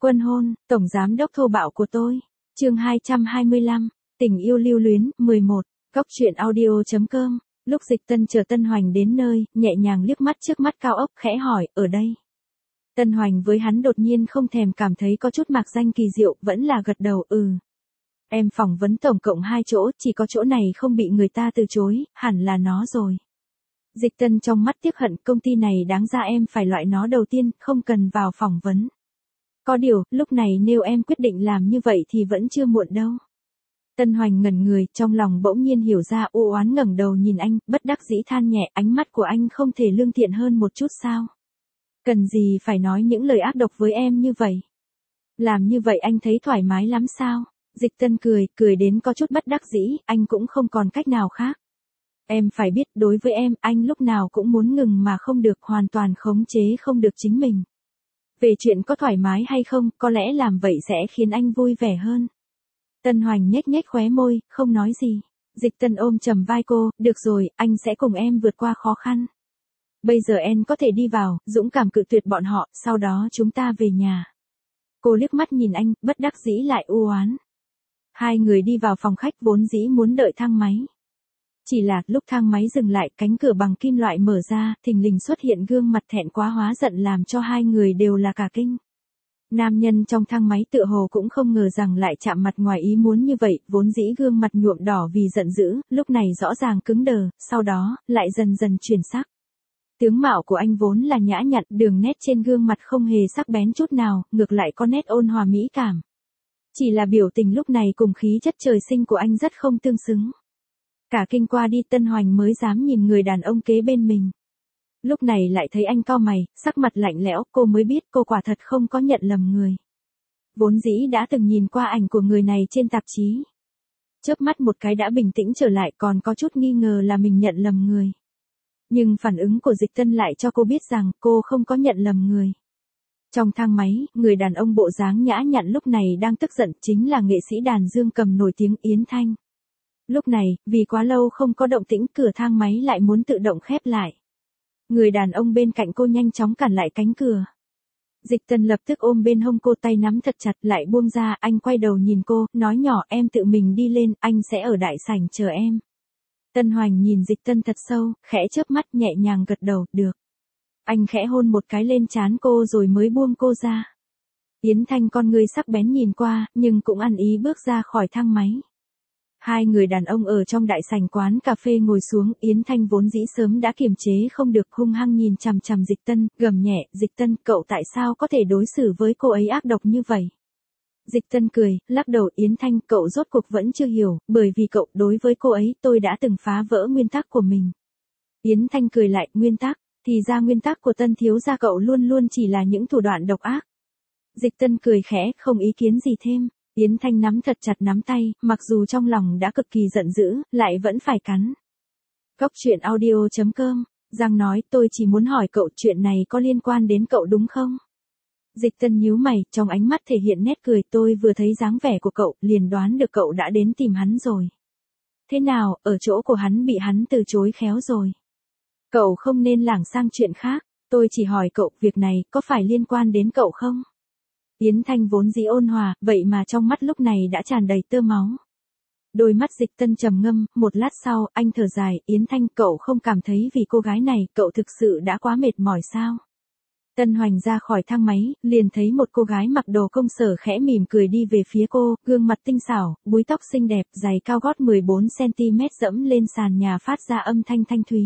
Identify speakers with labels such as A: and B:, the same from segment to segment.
A: Quân hôn, tổng giám đốc thô bạo của tôi. Chương 225, tình yêu lưu luyến, 11. Góc truyện audio.com. Lúc Dịch Tân chờ Tân Hoành đến nơi, nhẹ nhàng liếc mắt trước mắt cao ốc, khẽ hỏi, ở đây. Tân Hoành với hắn đột nhiên không thèm cảm thấy có chút mạc danh kỳ diệu, vẫn là gật đầu, Em phỏng vấn tổng cộng 2 chỗ, chỉ có chỗ này không bị người ta từ chối, hẳn là nó rồi. Dịch Tân trong mắt tiếc hận, công ty này đáng ra em phải loại nó đầu tiên, không cần vào phỏng vấn. Có điều, lúc này nếu em quyết định làm như vậy thì vẫn chưa muộn đâu. Tân Hoành ngẩn người, trong lòng bỗng nhiên hiểu ra, u oán ngẩng đầu nhìn anh, bất đắc dĩ than nhẹ, ánh mắt của anh không thể lương thiện hơn một chút sao? Cần gì phải nói những lời ác độc với em như vậy? Làm như vậy anh thấy thoải mái lắm sao? Dịch Tân cười đến có chút bất đắc dĩ, anh cũng không còn cách nào khác. Em phải biết, đối với em, anh lúc nào cũng muốn ngừng mà không được, hoàn toàn khống chế không được chính mình. Về chuyện có thoải mái hay không, có lẽ làm vậy sẽ khiến anh vui vẻ hơn. Tân Hoành nhếch nhếch khóe môi, không nói gì. Dịch Tân ôm chầm vai cô, được rồi, anh sẽ cùng em vượt qua khó khăn. Bây giờ em có thể đi vào, dũng cảm cự tuyệt bọn họ, sau đó chúng ta về nhà. Cô liếc mắt nhìn anh, bất đắc dĩ lại u oán. Hai người đi vào phòng khách vốn dĩ muốn đợi thang máy. Chỉ là lúc thang máy dừng lại, cánh cửa bằng kim loại mở ra, thình lình xuất hiện gương mặt thẹn quá hóa giận làm cho hai người đều là cả kinh. Nam nhân trong thang máy tựa hồ cũng không ngờ rằng lại chạm mặt ngoài ý muốn như vậy, vốn dĩ gương mặt nhuộm đỏ vì giận dữ, lúc này rõ ràng cứng đờ, sau đó, lại dần dần chuyển sắc. Tướng mạo của anh vốn là nhã nhặn, đường nét trên gương mặt không hề sắc bén chút nào, ngược lại có nét ôn hòa mỹ cảm. Chỉ là biểu tình lúc này cùng khí chất trời sinh của anh rất không tương xứng. Cả kinh qua đi, Tân Hoành mới dám nhìn người đàn ông kế bên mình. Lúc này lại thấy anh cau mày, sắc mặt lạnh lẽo, cô mới biết cô quả thật không có nhận lầm người. Vốn dĩ đã từng nhìn qua ảnh của người này trên tạp chí. Chớp mắt một cái đã bình tĩnh trở lại, còn có chút nghi ngờ là mình nhận lầm người. Nhưng phản ứng của Dịch Tân lại cho cô biết rằng cô không có nhận lầm người. Trong thang máy, người đàn ông bộ dáng nhã nhặn lúc này đang tức giận, chính là nghệ sĩ đàn dương cầm nổi tiếng Yến Thanh. Lúc này, vì quá lâu không có động tĩnh, cửa thang máy lại muốn tự động khép lại. Người đàn ông bên cạnh cô nhanh chóng cản lại cánh cửa. Dịch Tân lập tức ôm bên hông cô, tay nắm thật chặt, lại buông ra, anh quay đầu nhìn cô, nói nhỏ, em tự mình đi lên, anh sẽ ở đại sảnh chờ em. Tân Hoành nhìn Dịch Tân thật sâu, khẽ chớp mắt, nhẹ nhàng gật đầu, được. Anh khẽ hôn một cái lên trán cô rồi mới buông cô ra. Yến Thanh con ngươi sắc bén nhìn qua, nhưng cũng ăn ý bước ra khỏi thang máy. Hai người đàn ông ở trong đại sảnh quán cà phê ngồi xuống, Yến Thanh vốn dĩ sớm đã kiềm chế không được, hung hăng nhìn chằm chằm Dịch Tân, gầm nhẹ, Dịch Tân, cậu tại sao có thể đối xử với cô ấy ác độc như vậy? Dịch Tân cười, lắc đầu, Yến Thanh, cậu rốt cuộc vẫn chưa hiểu, bởi vì cậu, đối với cô ấy, tôi đã từng phá vỡ nguyên tắc của mình. Yến Thanh cười lại, nguyên tắc, thì ra nguyên tắc của Tân thiếu gia cậu luôn luôn chỉ là những thủ đoạn độc ác. Dịch Tân cười khẽ, không ý kiến gì thêm. Yến Thanh nắm thật chặt nắm tay, mặc dù trong lòng đã cực kỳ giận dữ, lại vẫn phải cắn. Góc truyện audio.com. Giang nói, tôi chỉ muốn hỏi cậu, chuyện này có liên quan đến cậu đúng không? Dịch Tân nhíu mày, trong ánh mắt thể hiện nét cười, tôi vừa thấy dáng vẻ của cậu, liền đoán được cậu đã đến tìm hắn rồi. Thế nào, ở chỗ của hắn bị hắn từ chối khéo rồi. Cậu không nên lảng sang chuyện khác, tôi chỉ hỏi cậu, việc này, có phải liên quan đến cậu không? Yến Thanh vốn dĩ ôn hòa, vậy mà trong mắt lúc này đã tràn đầy tơ máu. Đôi mắt Dịch Tân trầm ngâm, một lát sau, anh thở dài, Yến Thanh, cậu không cảm thấy vì cô gái này, cậu thực sự đã quá mệt mỏi sao? Tân Hoành ra khỏi thang máy, liền thấy một cô gái mặc đồ công sở khẽ mỉm cười đi về phía cô, gương mặt tinh xảo, búi tóc xinh đẹp, giày cao gót 14cm dẫm lên sàn nhà phát ra âm thanh thanh thúy.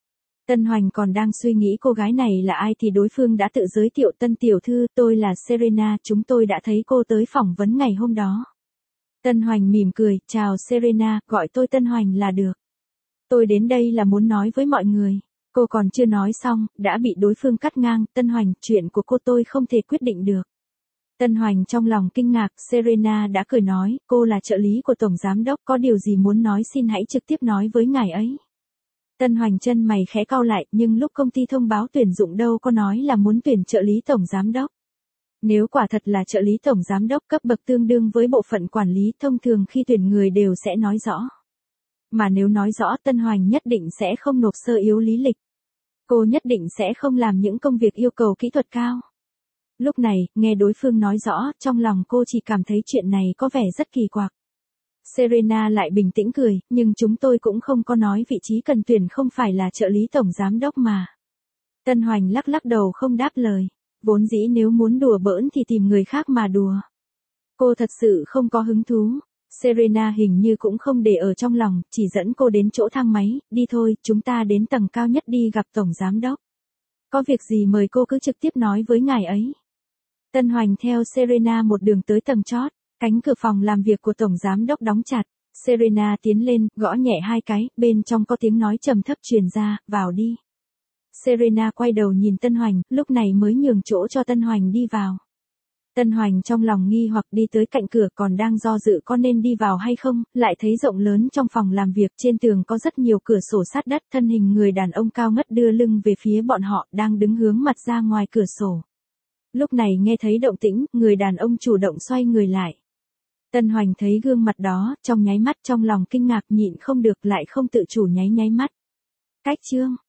A: Tân Hoành còn đang suy nghĩ cô gái này là ai thì đối phương đã tự giới thiệu, Tân tiểu thư, tôi là Serena, chúng tôi đã thấy cô tới phỏng vấn ngày hôm đó. Tân Hoành mỉm cười, chào Serena, gọi tôi Tân Hoành là được. Tôi đến đây là muốn nói với mọi người. Cô còn chưa nói xong, đã bị đối phương cắt ngang, Tân Hoành, chuyện của cô tôi không thể quyết định được. Tân Hoành trong lòng kinh ngạc, Serena đã cười nói, cô là trợ lý của Tổng Giám Đốc, có điều gì muốn nói xin hãy trực tiếp nói với ngài ấy. Tân Hoành chân mày khẽ cau lại, nhưng lúc công ty thông báo tuyển dụng đâu có nói là muốn tuyển trợ lý Tổng Giám Đốc. Nếu quả thật là trợ lý Tổng Giám Đốc cấp bậc tương đương với bộ phận quản lý, thông thường khi tuyển người đều sẽ nói rõ. Mà nếu nói rõ, Tân Hoành nhất định sẽ không nộp sơ yếu lý lịch. Cô nhất định sẽ không làm những công việc yêu cầu kỹ thuật cao. Lúc này, nghe đối phương nói rõ, trong lòng cô chỉ cảm thấy chuyện này có vẻ rất kỳ quặc. Serena lại bình tĩnh cười, nhưng chúng tôi cũng không có nói vị trí cần tuyển không phải là trợ lý tổng giám đốc mà. Tân Hoành lắc lắc đầu không đáp lời. Vốn dĩ nếu muốn đùa bỡn thì tìm người khác mà đùa. Cô thật sự không có hứng thú. Serena hình như cũng không để ở trong lòng, chỉ dẫn cô đến chỗ thang máy, đi thôi, chúng ta đến tầng cao nhất đi gặp tổng giám đốc. Có việc gì mời cô cứ trực tiếp nói với ngài ấy. Tân Hoành theo Serena một đường tới tầng chót, cánh cửa phòng làm việc của tổng giám đốc đóng chặt. Serena tiến lên, gõ nhẹ 2 cái, bên trong có tiếng nói trầm thấp truyền ra, vào đi. Serena quay đầu nhìn Tân Hoành, lúc này mới nhường chỗ cho Tân Hoành đi vào. Tân Hoành trong lòng nghi hoặc đi tới cạnh cửa còn đang do dự có nên đi vào hay không, lại thấy rộng lớn trong phòng làm việc trên tường có rất nhiều cửa sổ sát đất, thân hình người đàn ông cao ngất đưa lưng về phía bọn họ đang đứng hướng mặt ra ngoài cửa sổ. Lúc này nghe thấy động tĩnh, người đàn ông chủ động xoay người lại. Tân Hoành thấy gương mặt đó, trong nháy mắt trong lòng kinh ngạc nhịn không được lại không tự chủ nháy mắt. Cách Trương,